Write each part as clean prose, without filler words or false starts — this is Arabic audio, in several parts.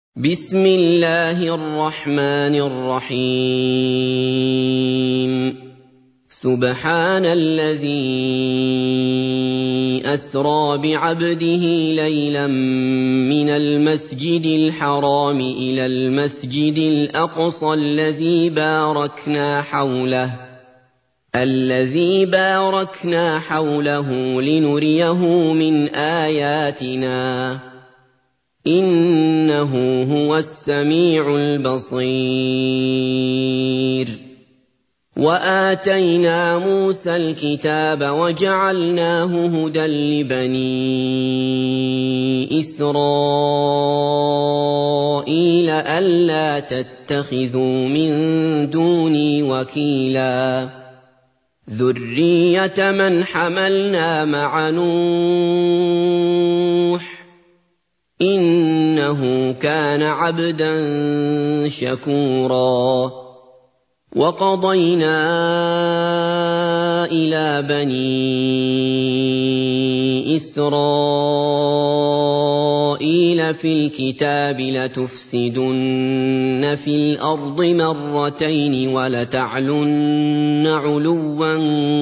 بسم الله الرحمن الرحيم سبحان الذي أسرى بعبده ليلا من المسجد الحرام إلى المسجد الأقصى الذي باركنا حوله لنريه من آياتنا إنه هو السميع البصير وآتينا موسى الكتاب وجعلناه هدى لبني إسرائيل ألا تتخذوا من دوني وكيلا ذرية من حملنا مع نوح إنه كان عبدا شكورا وقضينا إلى بني إسرائيل في الكتاب لتفسدن في الأرض مرتين ولتعلن علوا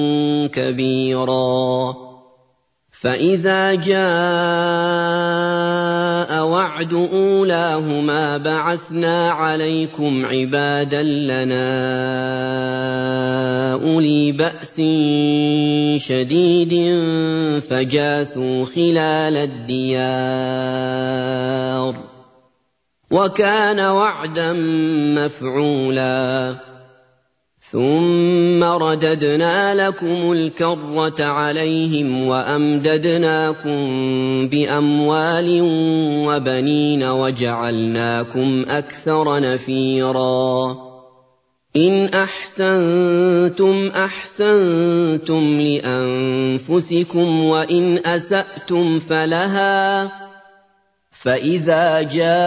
كبيرا فإذا جاء وعد أولاهما بعثنا عليكم عبادا لنا أولي بأس شديد فجاسوا خلال الديار وكان وعدا مفعولا ثم رددنا لكم الكرة عليهم وأمددناكم بأموال وبنين وجعلناكم أكثر نفيرا إن أحسنتم أحسنتم لأنفسكم وإن أسأتم فلها فإذا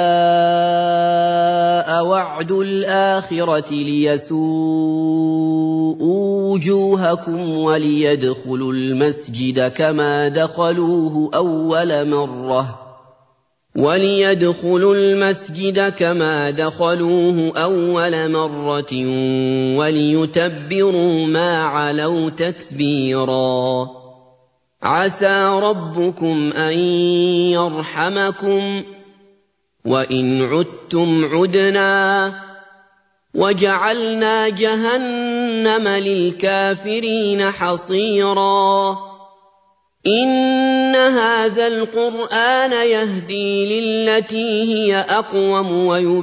جاء وعد الآخرة ليسوءوا وجوهكم وليدخلوا المسجد كما دخلوه أول مرة وليتبروا ما علوا تتبيرا عسى ربكم أن يرحمكم وإن عدتم عدنا وجعلنا جهنم للكافرين حصيرا إن هذا القرآن يهدي للتي هي أقوم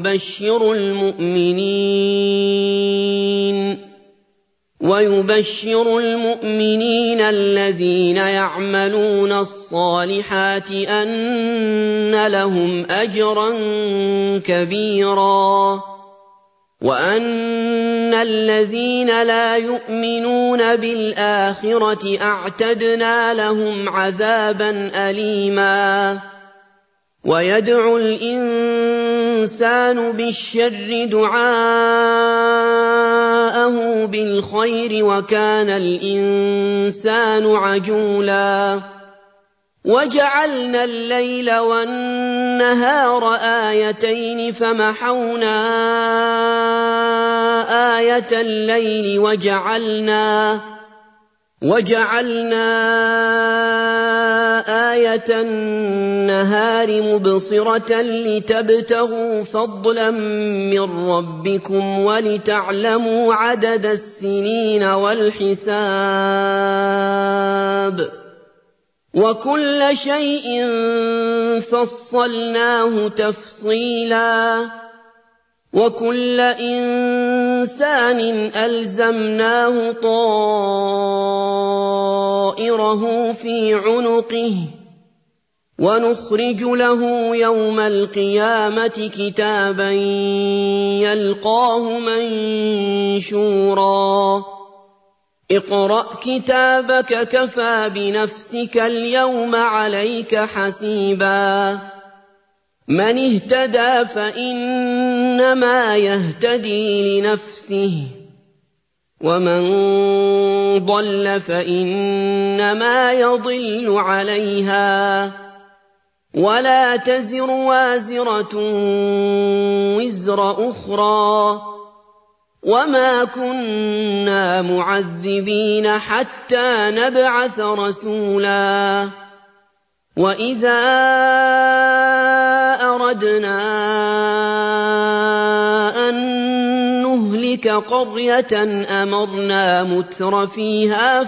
ويبشر المؤمنين الذين يعملون الصالحات أن لهم أجرا كبيرا وأن الذين لا يؤمنون بالآخرة أعتدنا لهم عذابا أليما ويدعو الإنسان بالشر دعاءه بالخير وكان الإنسان عجولا وجعلنا الليل والنهار آيتين فمحونا آية الليل وجعلنا آية النهار مبصرة لتبتغوا فضلا من ربكم ولتعلموا عدد السنين والحساب وكل شيء فصلناه تفصيلا وكل إنسان ألزمناه طائره في عنقه ونخرج له يوم القيامة كتابا يلقاه منشورا اقرأ كتابك كفى بنفسك اليوم عليك حسيبا من اهتدى فإنما يهتدي لنفسه ومن ضل فإنما يضل عليها ولا تزر وازرة وزر أخرى وما كنا معذبين حتى نبعث رسولا وإذا أردنا أن نهلك قرية أمرنا مترفيها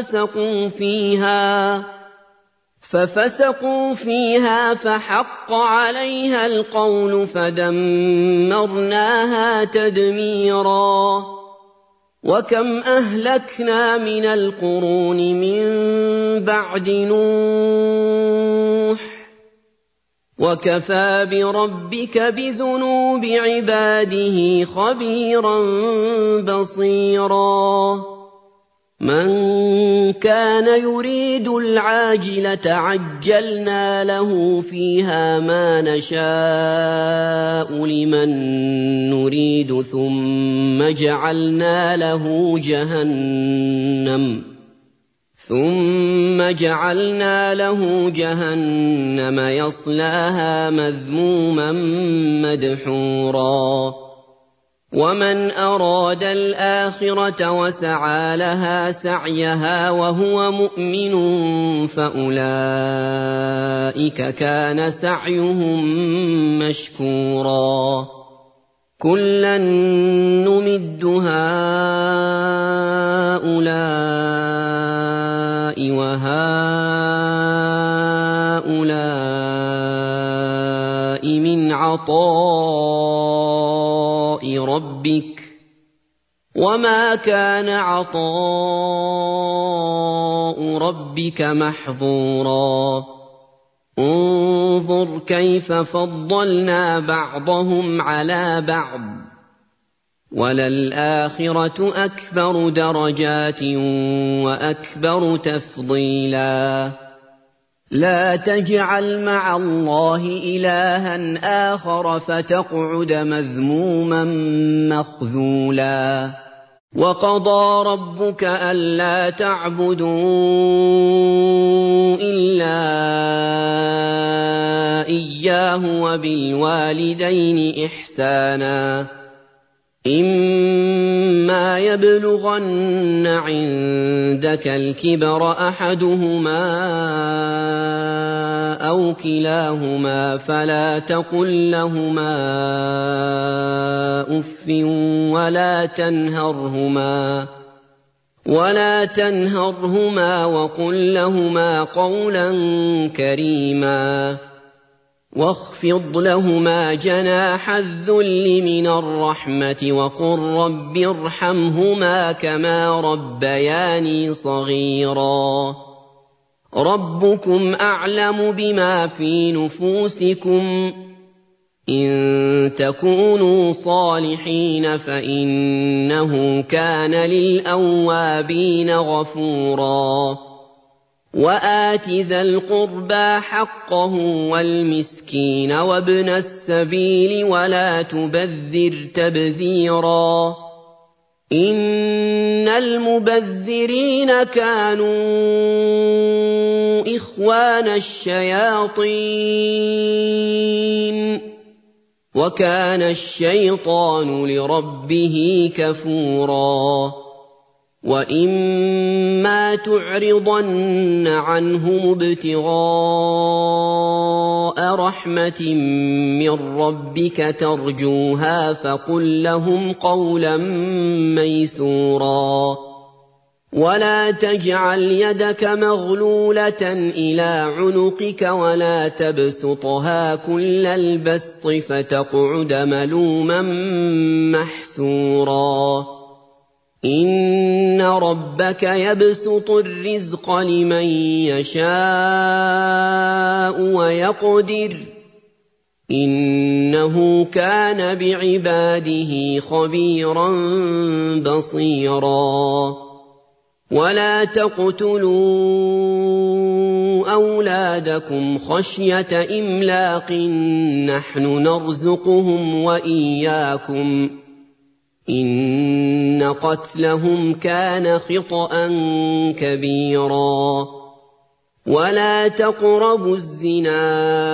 ففسقوا فيها فحق عليها القول فدمرناها تدميرا وكم أهلكنا من القرون من بعد نوح وكفى بربك بذنوب عباده خبيرا بصيرا من كان يريد العاجلة عجلنا له فيها ما نشاء لمن نريد ثم جعلنا له جهنم يصلاها مذموما مدحورا ومن أراد الآخرة وسعى لها سعيها وهو مؤمن فأولئك كان سعيهم مشكورا كلا نمد هؤلاء وهؤلاء من عطاء ربك وما كان عطاء ربك محظورا انظر كيف فضلنا بعضهم على بعض وللآخرة أكبر درجات وأكبر تفضيلا لا تجعل مع الله إلها آخر فتقعد مذموما مخذولا وقضى ربك ألا تعبدوا إلا إياه وبالوالدين إحسانا إما يبلغن عندك الكبر أحدهما أو كلاهما فلا تقل لهما أف ولا تنهرهما وقل لهما قولا كريما واخفض لهما جناح الذل من الرحمة وقل رب ارحمهما كما ربياني صغيرا ربكم أعلم بما في نفوسكم إن تكونوا صالحين فإنه كان للأوابين غفورا وآت ذا القربى حقه والمسكين وابن السبيل ولا تبذر تبذيرا إن المبذرين كانوا إخوان الشياطين وكان الشيطان لربه كفورا وإما تعرضن عنهم ابتغاء رحمة من ربك ترجوها فقل لهم قولا ميسورا ولا تجعل يدك مغلولة إلى عنقك ولا تبسطها كل البسط فتقعد ملوما محسورا إن ربك يبسط الرزق لمن يشاء ويقدر إنه كان بعباده خبيرا بصيرا ولا تقتلوا أولادكم خشية إملاق نحن نرزقهم وإياكم إن قتلهم كان خطأ كبيرا ولا تقربوا الزنا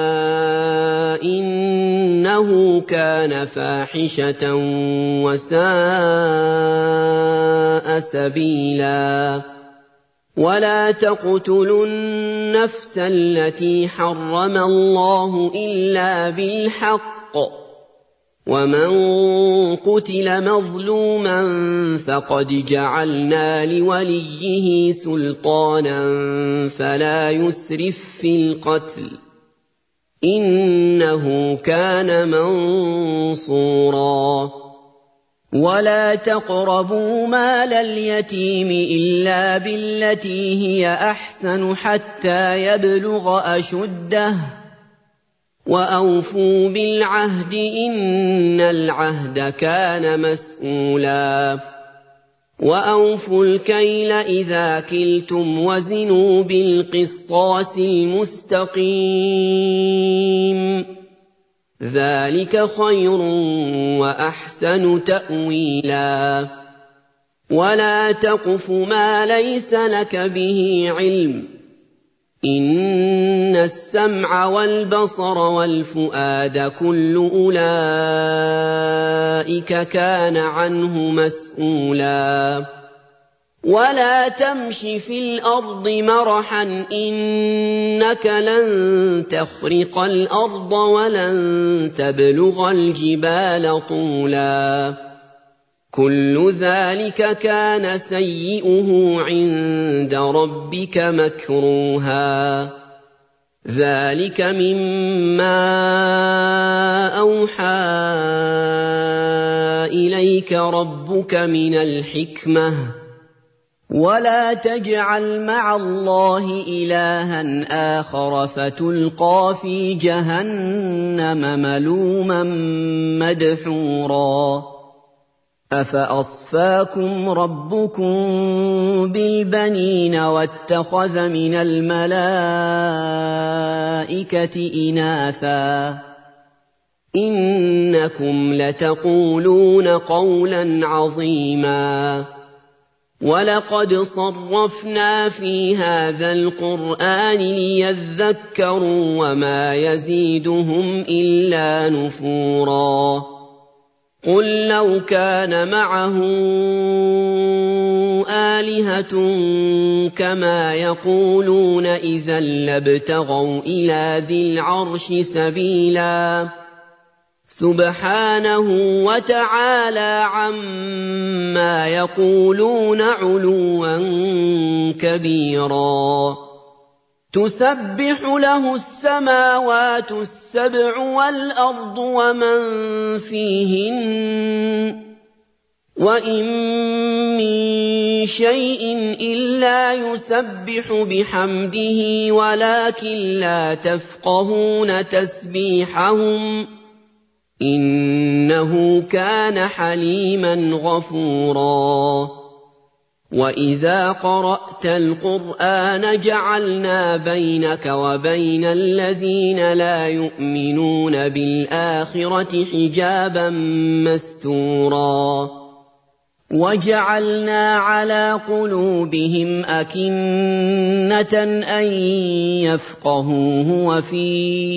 إنه كان فاحشة وساء سبيلا ولا تقتلوا النفس التي حرم الله إلا بالحق ومن قتل مظلوما فقد جعلنا لوليه سلطانا فلا يسرف في القتل إنه كان منصورا ولا تقربوا مال اليتيم إلا بالتي هي أحسن حتى يبلغ أشده وأوفوا بالعهد إن العهد كان مسؤولا وأوفوا الكيل إذا كلتم وزنوا بالقسطاس المستقيم ذلك خير وأحسن تأويلا ولا تقف ما ليس لك به علم إن السمع والبصر والفؤاد كل أولئك كان عنه مسؤولا ولا تمش في الأرض مرحا إنك لن تخرق الأرض ولن تبلغ الجبال طولا كل ذلك كان سيئه عند ربك مكروها ذلك مما أوحى إليك ربك من الحكمة ولا تجعل مع الله إلها آخر فتلقى في جهنم ملوما مدحورا أفأصفاكم ربكم بالبنين واتخذ من الملائكة إناثا إنكم لتقولون قولا عظيما ولقد صرفنا في هذا القرآن ليذكروا وما يزيدهم إلا نفورا قل لو كان معه آلهة كما يقولون إذا لابتغوا إلى ذي العرش سبيلا سبحانه وتعالى عما يقولون علوا كبيرا تسبح له السماوات السبع والأرض ومن فيهن وإن من شيء إلا يسبح بحمده ولكن لا تفقهون تسبيحهم إنه كان حليما غفورا وإذا قرأت القرآن جعلنا بينك وبين الذين لا يؤمنون بالآخرة حجابا مستورا وجعلنا على قلوبهم أكنة أن يفقهوه وفي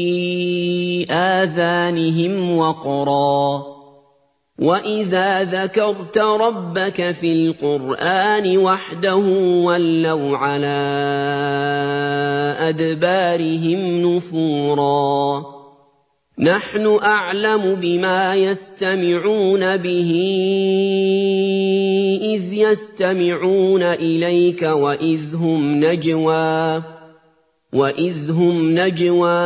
آذانهم وقرا وإذا ذكرت ربك في القرآن وحده ولوا على أدبارهم نفورا نحن أعلم بما يستمعون به إذ يستمعون إليك وإذ هم نجوى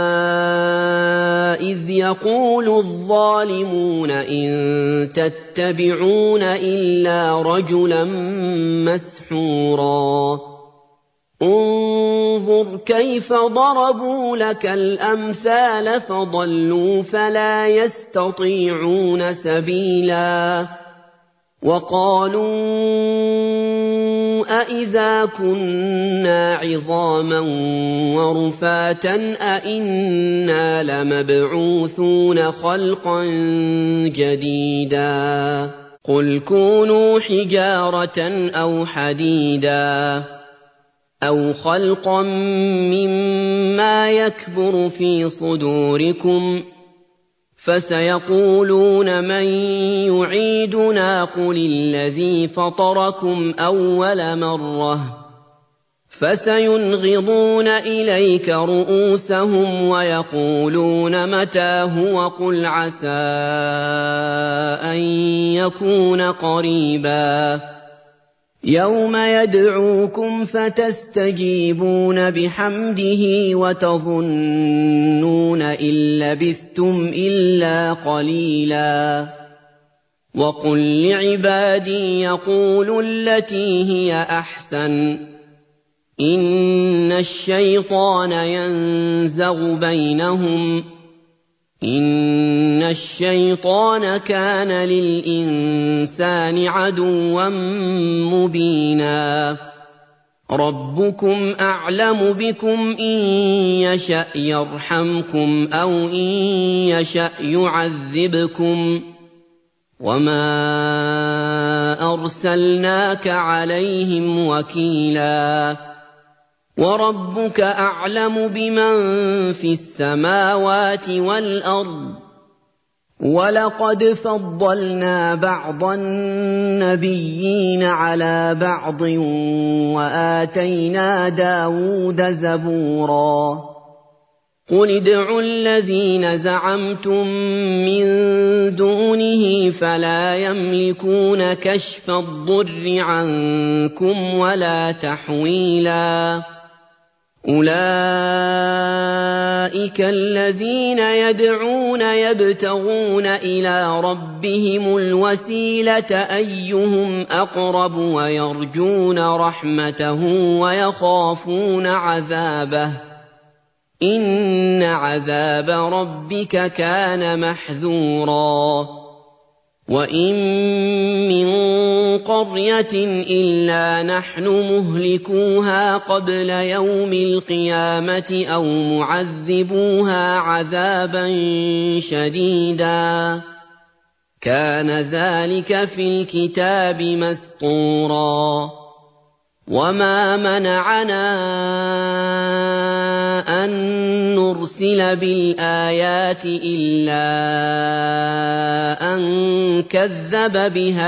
إذ يقول الظالمون إن تتبعون إلا رجلا مسحورا انظر كيف ضربوا لك الأمثال فضلوا فلا يستطيعون سبيلا وقالوا أإذا كنا عظاما ورفاتا أإنا لمبعوثون خلقا جديدا قل كونوا حجارة أو حديدا أَوْ خَلْقًا مِّمَّا يَكْبُرُ فِي صُدُورِكُمْ ۚ فَسَيَقُولُونَ مَن يُعِيدُنَا قُلِ الَّذِي فَطَرَكُمْ أَوَّلَ مَرَّةٍ ۚ فَسَيُنْغِضُونَ إِلَيْكَ رُءُوسَهُمْ وَيَقُولُونَ مَتَىٰ هُوَ ۖ قُلْ عَسَىٰ أَن يَكُونَ قَرِيبًا يَوْمَ يَدْعُوكُمْ فَتَسْتَجِيبُونَ بِحَمْدِهِ وَتَظُنُّونَ إِن لَّبِثْتُمْ إِلَّا قَلِيلًا وَقُل لِّعِبَادِي يَقُولُوا الَّتِي هِيَ أَحْسَنُ ۚ إِنَّ الشَّيْطَانَ يَنزَغُ بَيْنَهُمْ ۚ إِنَّ الشَّيْطَانَ كَانَ لِلْإِنسَانِ عَدُوًّا مُّبِينًا رَبُّكُمْ أَعْلَمُ بِكُمْ ۖ إِن يَشَأْ يَرْحَمْكُمْ أَوْ إِن يَشَأْ يُعَذِّبْكُمْ ۚ وَمَا أَرْسَلْنَاكَ عَلَيْهِمْ وَكِيلًا وَرَبُّكَ أَعْلَمُ بِمَن فِي السَّمَاوَاتِ وَالْأَرْضِ ۗ وَلَقَدْ فَضَّلْنَا بَعْضَ النَّبِيِّينَ عَلَىٰ بَعْضٍ وَآتَيْنَا دَاوُودَ زَبُورًا قُلِ ادْعُوا الَّذِينَ زَعَمْتُم مِّن دُونِهِ فَلَا يَمْلِكُونَ كَشْفَ الضُّرِّ عَنكُمْ وَلَا تَحْوِيلًا أُولَٰئِكَ الَّذِينَ يَدْعُونَ يَبْتَغُونَ إِلَىٰ رَبِّهِمُ الْوَسِيلَةَ أَيُّهُمْ أَقْرَبُ وَيَرْجُونَ رَحْمَتَهُ وَيَخَافُونَ عَذَابَهُ ۚ إِنَّ عَذَابَ رَبِّكَ كَانَ مَحْذُورًا وَإِن مِّن قَرْيَةٍ إِلَّا نَحْنُ مُهْلِكُوهَا قَبْلَ يَوْمِ الْقِيَامَةِ أَوْ مُعَذِّبُوهَا عَذَابًا شَدِيدًا ۚ كَانَ ذَٰلِكَ فِي الْكِتَابِ مَسْطُورًا وَمَا مَنَعَنَا أَن نُّرْسِلَ بِالْآيَاتِ إِلَّا أَن كَذَّبَ بِهَا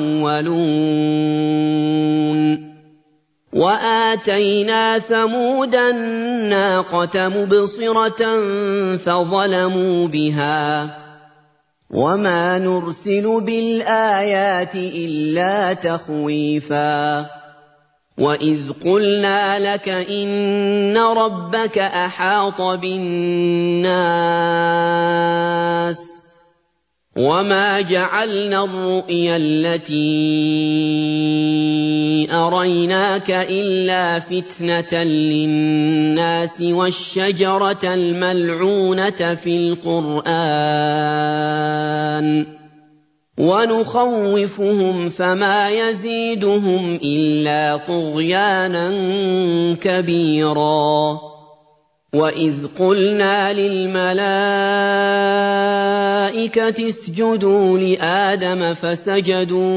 الْأَوَّلُونَ وَآتَيْنَا ثَمُودَ النَّاقَةَ مُبْصِرَةً فَظَلَمُوا بِهَا ۚ وَمَا نُرْسِلُ بِالْآيَاتِ إِلَّا تَخْوِيفًا وَإِذْ قُلْنَا لَكَ إِنَّ رَبَّكَ أَحَاطَ بِالنَّاسِ وَمَا جَعَلْنَا الرُّؤْيَا الَّتِي أَرَيْنَاكَ إِلَّا فِتْنَةً لِّلنَّاسِ وَالشَّجَرَةَ الْمَلْعُونَةَ فِي الْقُرْآنِ ۚ وَنُخَوِّفُهُمْ فَمَا يَزِيدُهُمْ إِلَّا طُغْيَانًا كَبِيرًا وَإِذْ قُلْنَا لِلْمَلَائِكَةِ اسْجُدُوا لِآدَمَ فَسَجَدُوا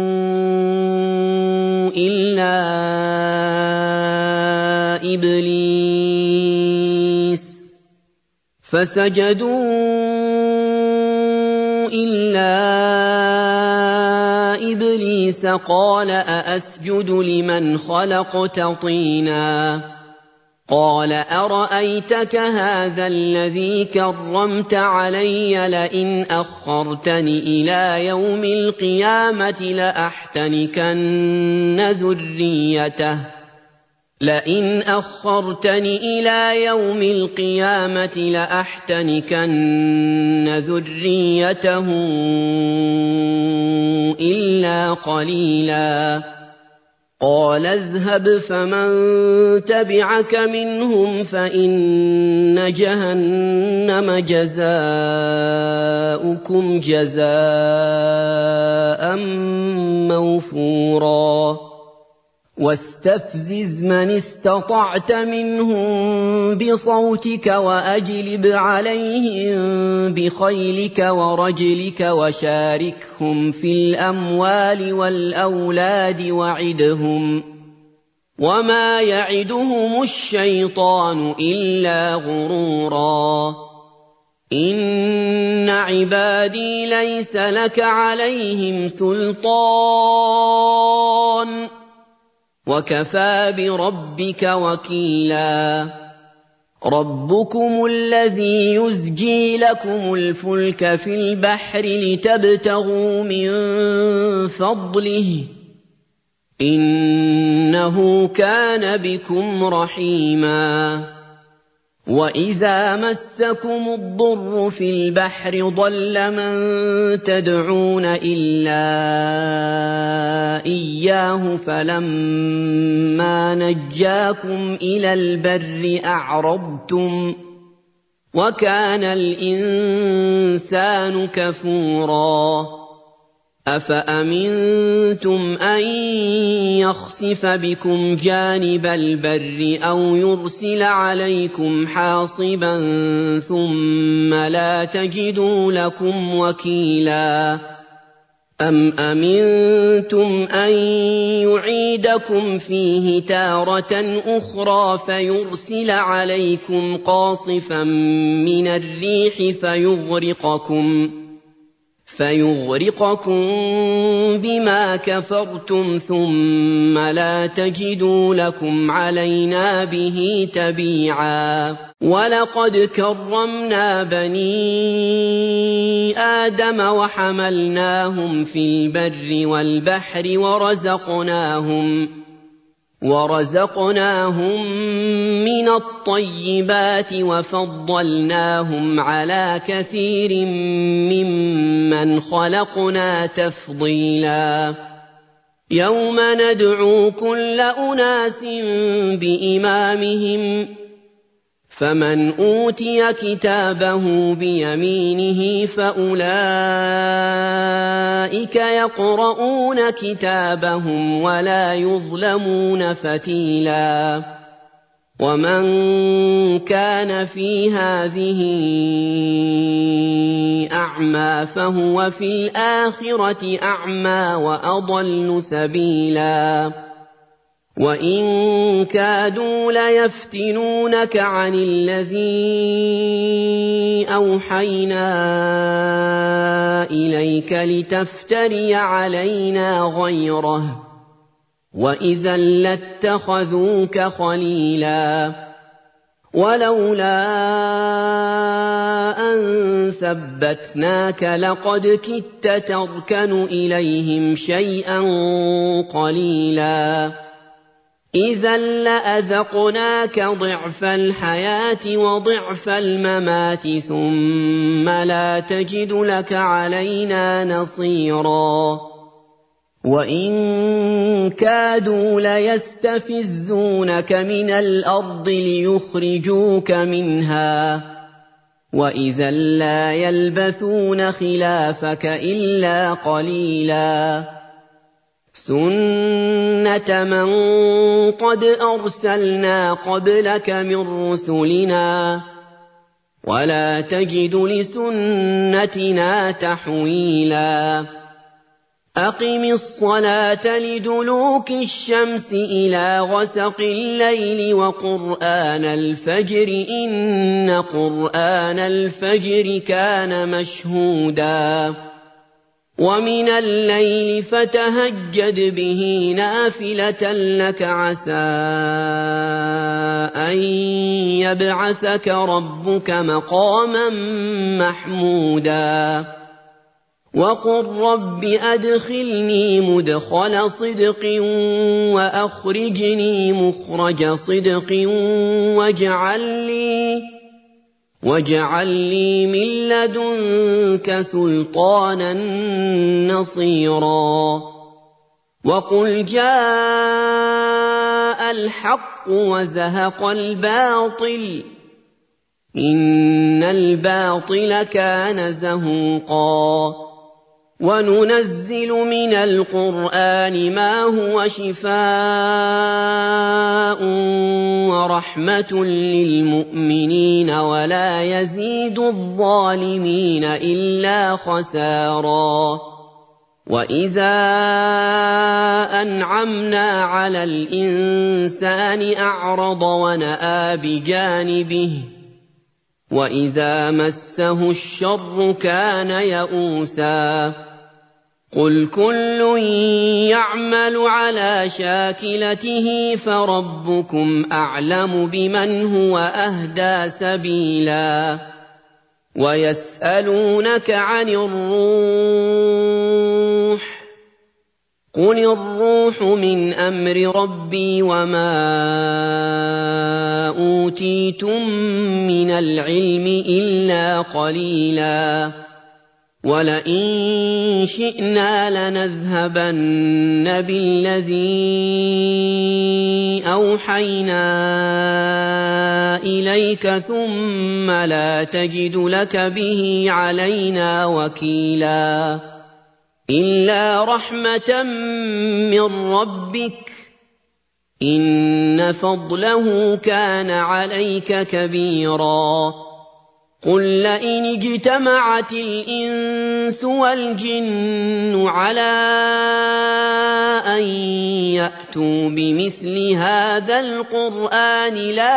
إِلَّا إِبْلِيسَ قَالَ أَأَسْجُدُ لِمَنْ خَلَقْتَ طِينًا قَالَ أَرَأَيْتَكَ هَٰذَا الَّذِي كَرَّمْتَ عَلَيَّ لَئِنْ أَخَّرْتَنِ إِلَىٰ يَوْمِ الْقِيَامَةِ لَأَحْتَنِكَنَّ ذُرِّيَّتَهُ إِلَّا قَلِيلًا قَالَ اذْهَبْ فَمَن تَبِعَكَ مِنْهُمْ فَإِنَّ جَهَنَّمَ جَزَاؤُكُمْ جَزَاءً مَّوْفُورًا وَاسْتَفْزِزْ مَنِ اسْتَطَعْتَ مِنْهُم بِصَوْتِكَ وَأَجْلِبْ عَلَيْهِم بِخَيْلِكَ وَرَجِلِكَ وَشَارِكْهُمْ فِي الْأَمْوَالِ وَالْأَوْلَادِ وَعِدْهُمْ ۚ وَمَا يَعِدُهُمُ الشَّيْطَانُ إِلَّا غُرُورًا إِنَّ عِبَادِي لَيْسَ لَكَ عَلَيْهِمْ سُلْطَانٌ وَكَفَىٰ بِرَبِّكَ وَكِيلًا رَبُّكُمُ الَّذِي يُزْجِي لَكُمُ الْفُلْكَ فِي الْبَحْرِ لِتَبْتَغُوا مِن فَضْلِهِ إِنَّهُ كَانَ بِكُمْ رَحِيمًا وَإِذَا مَسَّكُمُ الضُّرُّ فِي الْبَحْرِ ضَلَّ مَن تَدْعُونَ إِلَّا إِيَّاهُ فَلَمَّا نَجَّاكُمْ إِلَى الْبَرِّ أَعْرَضْتُمْ وَكَانَ الْإِنسَانُ كَفُورًا أَفَأَمِنتُمْ أَن يَخْسِفَ بِكُمْ جَانِبَ الْبَرِّ أَوْ يُرْسِلَ عَلَيْكُمْ حَاصِبًا ثُمَّ لَا تَجِدُوا لَكُمْ وَكِيلًا أَمْ أَمِنتُمْ أَن يُعِيدَكُمْ فِيهِ تَارَةً أُخْرَىٰ فَيُرْسِلَ عَلَيْكُمْ قَاصِفًا مِّنَ الرِّيحِ فيغرقكم بما كفرتم ثم لا تجدوا لكم علينا به تبيعا وَلَقَدْ كَرَّمْنَا بَنِي آدَمَ وَحَمَلْنَاهُمْ فِي الْبَرِّ وَالْبَحْرِ وَرَزَقْنَاهُم مِّنَ الطَّيِّبَاتِ وَفَضَّلْنَاهُمْ عَلَىٰ كَثِيرٍ مِّمَّنْ خَلَقْنَا تَفْضِيلًا يَوْمَ نَدْعُو كُلَّ أُنَاسٍ بِإِمَامِهِمْ فَمَنْ أُوتِيَ كِتَابَهُ بِيَمِينِهِ فَأُولَٰئِكَ يَقْرَءُونَ كِتَابَهُمْ وَلَا يُظْلَمُونَ فَتِيلًا وَمَن كَانَ فِي هَٰذِهِ أَعْمَىٰ فَهُوَ فِي الْآخِرَةِ أَعْمَىٰ وَأَضَلُّ سَبِيلًا وَإِن كَادُوا لَيَفْتِنُونَكَ عَنِ الَّذِي أَوْحَيْنَا إِلَيْكَ لِتَفْتَرِيَ عَلَيْنَا غَيْرَهُ ۖ وَإِذًا لَّاتَّخَذُوكَ خَلِيلًا وَلَوْلَا أَن ثَبَّتْنَاكَ لَقَدْ كِدتَّ تَرْكَنُ إِلَيْهِمْ شَيْئًا قَلِيلًا إِذًا لَّأَذَقْنَاكَ ضِعْفَ الْحَيَاةِ وَضِعْفَ الْمَمَاتِ ثُمَّ لَا تَجِدُ لَكَ عَلَيْنَا نَصِيرًا وَإِن كَادُوا لَيَسْتَفِزُّونَكَ مِنَ الْأَرْضِ لِيُخْرِجُوكَ مِنْهَا وَإِذًا لَّا يَلْبَثُونَ خِلَافَكَ إِلَّا قَلِيلًا سُنَّةَ مَن قَدْ أَرْسَلْنَا قَبْلَكَ مِن رُّسُلِنَا وَلَا تَجِدُ لِسُنَّتِنَا تَحْوِيلًا أَقِمِ الصَّلَاةَ لِدُلُوكِ الشَّمْسِ إِلَىٰ غَسَقِ اللَّيْلِ وَقُرْآنَ الْفَجْرِ ۖ إِنَّ قُرْآنَ الْفَجْرِ كَانَ مَشْهُودًا وَمِنَ اللَّيْلِ فَتَهَجَّدْ بِهِ نَافِلَةً لَّكَ عَسَىٰ أَن يَبْعَثَكَ رَبُّكَ مَقَامًا مَّحْمُودًا وَقُل رَّبِّ أَدْخِلْنِي مُدْخَلَ صِدْقٍ وَأَخْرِجْنِي مُخْرَجَ صِدْقٍ وَاجْعَل لِّي مِن لَّدُنكَ سُلْطَانًا نَّصِيرًا وَقُلْ جَاءَ الْحَقُّ وَزَهَقَ الْبَاطِلُ إِنَّ الْبَاطِلَ كَانَ زَهُوقًا وَنُنَزِّلُ مِنَ الْقُرْآنِ مَا هُوَ شِفَاءٌ وَرَحْمَةٌ لِّلْمُؤْمِنِينَ وَلَا يَزِيدُ الظَّالِمِينَ إِلَّا خَسَارًا وَإِذَا أَنْعَمْنَا عَلَى الْإِنسَانِ أَعْرَضَ وَنَأَىٰ بِجَانِبِهِ وَإِذَا مَسَّهُ الشَّرُّ كَانَ يَئُوسًا قُلْ كُلٌّ يَعْمَلُ عَلَىٰ شَاكِلَتِهِ فَرَبُّكُمْ أَعْلَمُ بِمَنْ هُوَ أَهْدَىٰ سَبِيلًا وَيَسْأَلُونَكَ عَنِ الرُّوحِ قُلِ الرُّوحُ مِنْ أَمْرِ رَبِّي وَمَا أُوتِيتُم مِّنَ الْعِلْمِ إِلَّا قَلِيلًا وَلَئِن شِئْنَا لَنَذْهَبَنَّ بِالَّذِي أَوْحَيْنَا إِلَيْكَ ثُمَّ لَا تَجِدُ لَكَ بِهِ عَلَيْنَا وَكِيلًا إِلَّا رَحْمَةً مِّن رَّبِّكَ إِنَّ فَضْلَهُ كَانَ عَلَيْكَ كَبِيرًا قُل لَّئِنِ اجْتَمَعَتِ الْإِنسُ وَالْجِنُّ عَلَىٰ أَن يَأْتُوا بِمِثْلِ هَٰذَا الْقُرْآنِ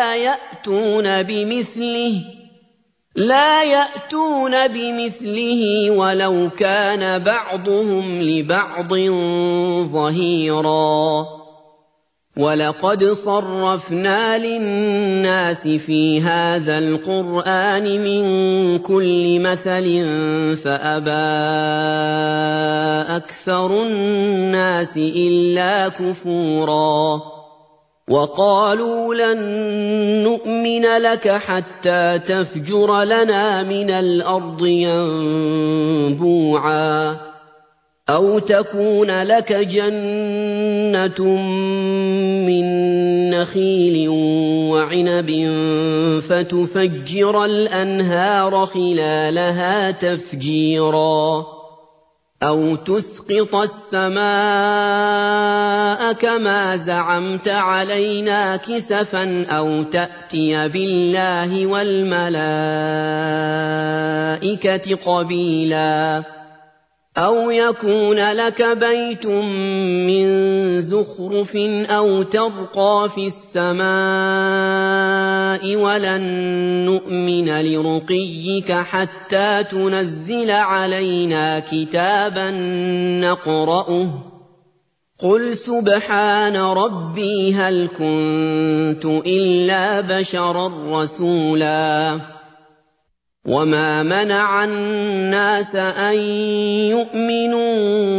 لا يَأْتُونَ بِمِثْلِهِ وَلَوْ كَانَ بَعْضُهُمْ لِبَعْضٍ ظَهِيرًا وَلَقَدْ صَرَّفْنَا لِلنَّاسِ فِي هَٰذَا الْقُرْآنِ مِن كُلِّ مَثَلٍ فَأَبَىٰ أَكْثَرُ النَّاسِ إِلَّا كُفُورًا وَقَالُوا لَن نُّؤْمِنَ لَكَ حَتَّىٰ تَفْجُرَ لَنَا مِنَ الْأَرْضِ يَنبُوعًا أَوْ تَكُونَ لَكَ جَنَّةٌ مِّن نَّخِيلٍ وَعِنَبٍ فَتُفَجِّرَ الْأَنْهَارَ خِلَالَهَا تَفْجِيرًا أَوْ تُسْقِطَ السَّمَاءَ كَمَا زَعَمْتَ عَلَيْنَا كِسَفًا أَوْ تَأْتِيَ بِاللَّهِ وَالْمَلَائِكَةِ قَبِيلًا أَوْ يَكُونَ لَكَ بَيْتٌ مِّن زُخْرُفٍ أَوْ تَرْقَىٰ فِي السَّمَاءِ وَلَن نُّؤْمِنَ لِرُقِيِّكَ حَتَّىٰ تُنَزِّلَ عَلَيْنَا كِتَابًا نَّقْرَؤُهُ قُلْ سُبْحَانَ رَبِّي هَلْ كُنتُ إِلَّا بَشَرًا رَّسُولًا وَمَا مَنَعَ النَّاسَ أَن يُؤْمِنُوا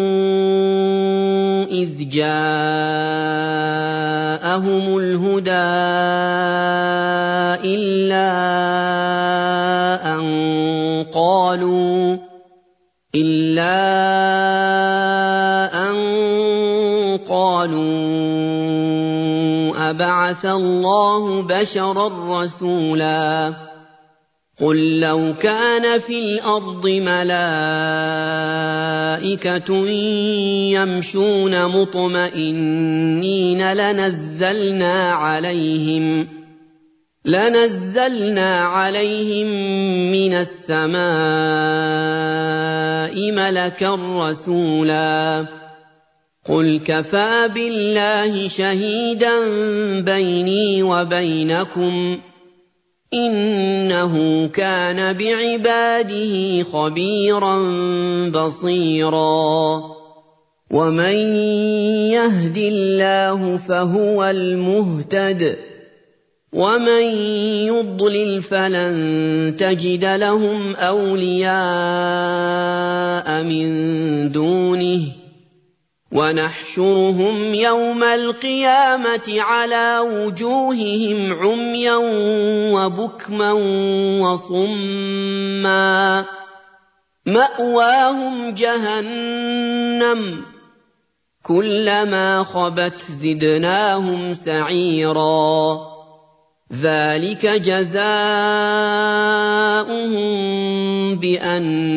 إِذْ جَاءَهُمُ الْهُدَىٰ إِلَّا أَن قَالُوا أَبَعَثَ اللَّهُ بَشَرًا رَّسُولًا قُل لَّوْ كَانَ فِي الْأَرْضِ مَلَائِكَةٌ يَمْشُونَ مُطْمَئِنِّينَ لَنَزَّلْنَا عَلَيْهِم مِّنَ السَّمَاءِ مَلَكًا رَّسُولًا قُلْ كَفَىٰ بِاللَّهِ شَهِيدًا بَيْنِي وَبَيْنَكُمْ إِنَّهُ كَانَ بِعِبَادِهِ خَبِيرًا بَصِيرًا وَمَن يَهْدِ اللَّهُ فَهُوَ الْمُهْتَدِ وَمَن يُضْلِلْ فَلَن تَجِدَ لَهُمْ أَوْلِيَاءَ مِن دُونِهِ وَنَحْشُرُهُمْ يَوْمَ الْقِيَامَةِ عَلَىٰ وُجُوهِهِمْ عُمْيًا وَبُكْمًا وَصُمًّا مَّأْوَاهُمْ جَهَنَّمُ كُلَّمَا خَبَتْ زِدْنَاهُمْ سَعِيرًا ذَٰلِكَ جَزَاؤُهُم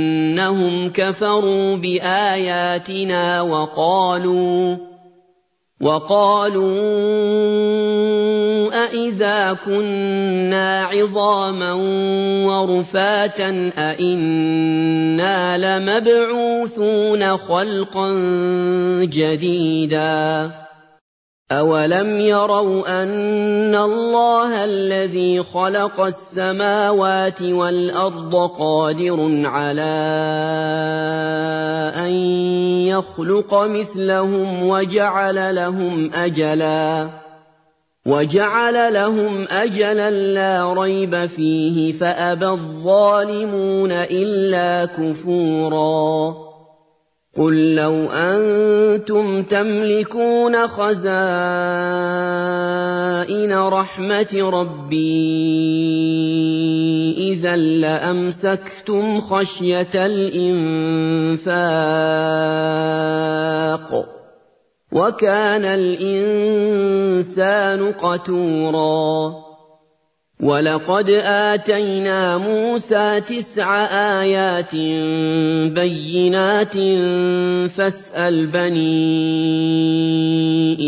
بِأَنَّهُمْ كَفَرُوا بِآيَاتِنَا وَقَالُوا أَإِذَا كُنَّا عِظَامًا وَرُفَاتًا أَإِنَّا لَمَبْعُوثُونَ خَلْقًا جَدِيدًا أَوَلَمْ يَرَوْا أَنَّ اللَّهَ الَّذِي خَلَقَ السَّمَاوَاتِ وَالْأَرْضَ قَادِرٌ عَلَىٰ أَن يَخْلُقَ مِثْلَهُمْ وَجَعَلَ لَهُمْ أَجَلًا لَّا رَيْبَ فِيهِ فَأَبَى الظَّالِمُونَ إِلَّا كُفُورًا قُل لَّوْ أَنتُمْ تَمْلِكُونَ خَزَائِنَ رَحْمَةِ رَبِّي إِذًا لَّأَمْسَكْتُمْ خَشْيَةَ الْإِنفَاقِ ۚ وَكَانَ الْإِنسَانُ قَتُورًا وَلَقَدْ آتَيْنَا مُوسَىٰ 9 آيَاتٍ بَيِّنَاتٍ فَاسْأَلْ بَنِي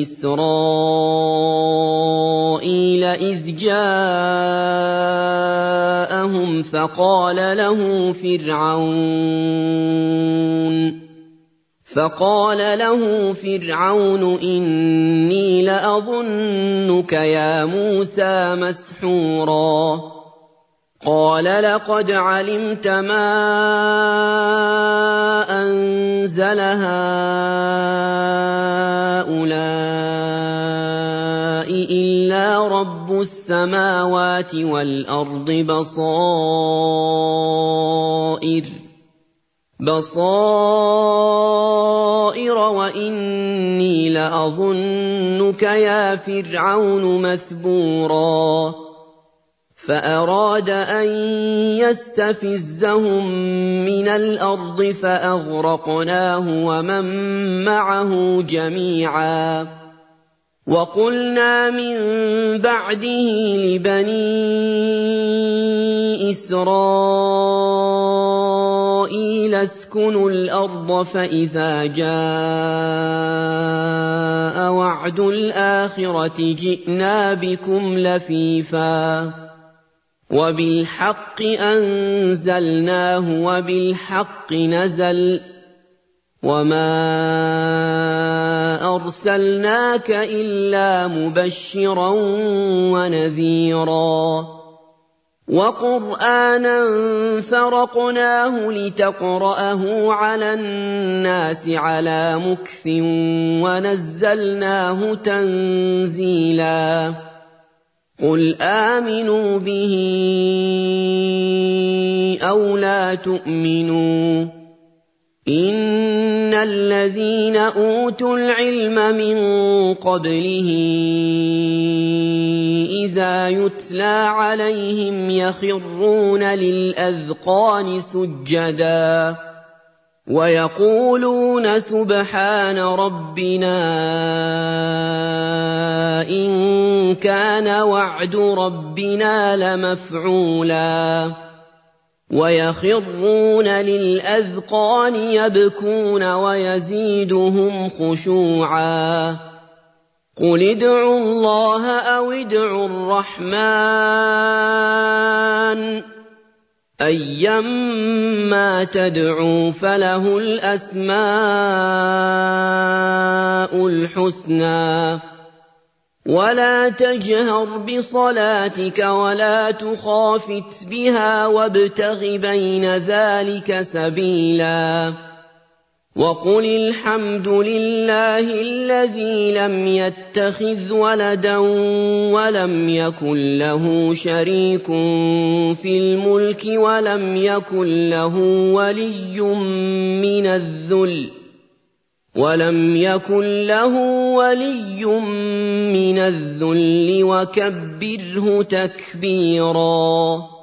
إِسْرَائِيلَ إِذْ جَاءَهُمْ فَقَالَ لَهُ فِرْعَوْنُ إِنِّي لَأَظُنُّكَ يَا مُوسَىٰ مَسْحُورًا قَالَ لَقَدْ عَلِمْتَ مَا أَنزَلَ هَٰؤُلَاءِ إِلَّا رَبُّ السَّمَاوَاتِ وَالْأَرْضِ بَصَائِرَ وَإِنِّي لَأَظُنُّكَ يَا فِرْعَوْنُ مَثْبُورًا فَأَرَادَ أَن يَسْتَفِزَّهُم مِّنَ الْأَرْضِ فَأَغْرَقْنَاهُ وَمَن مَّعَهُ جَمِيعًا وَقُلْنَا مِن بَعْدِهِ لِبَنِي إِسْرَائِيلَ اسْكُنُوا الْأَرْضَ فَإِذَا جَاءَ وَعْدُ الْآخِرَةِ جِئْنَا بِكُمْ لَفِيفًا وَبِالْحَقِّ أَنزَلْنَاهُ وَبِالْحَقِّ نَزَلَ وَمَا أَرْسَلْنَاكَ إِلَّا مُبَشِّرًا وَنَذِيرًا وَقُرْآنًا فَرَقْنَاهُ لِتَقْرَأَهُ عَلَى النَّاسِ عَلَىٰ مُكْثٍ وَنَزَّلْنَاهُ تَنزِيلًا قُلْ آمِنُوا بِهِ أَوْ لَا تُؤْمِنُوا إِنَّ الَّذِينَ أُوتُوا الْعِلْمَ مِن قَبْلِهِ إِذَا يُتْلَىٰ عَلَيْهِمْ يَخِرُّونَ لِلْأَذْقَانِ سُجَّدًا وَيَقُولُونَ سُبْحَانَ رَبِّنَا إِن كَانَ وَعْدُ رَبِّنَا لَمَفْعُولًا وَيَخِرُّونَ لِلْأَذْقَانِ يَبْكُونَ وَيَزِيدُهُمْ خُشُوعًا قُلِ ادْعُوا اللَّهَ أَوِ ادْعُوا الرَّحْمَٰنَ أَيًّا مَّا تَدْعُوا فَلَهُ الْأَسْمَاءُ الْحُسْنَىٰ وَلَا تَجْهَرْ بِصَلَاتِكَ وَلَا تُخَافِتْ بِهَا وَابْتَغِ بَيْنَ ذَٰلِكَ سَبِيلًا وَقُلِ الْحَمْدُ لِلَّهِ الَّذِي لَمْ يَتَّخِذْ وَلَدًا وَلَمْ يَكُن لَّهُ شَرِيكٌ فِي الْمُلْكِ وَلَمْ يَكُن لَّهُ وَلِيٌّ مِّنَ الذُّلِّ وَكَبِّرْهُ تَكْبِيرًا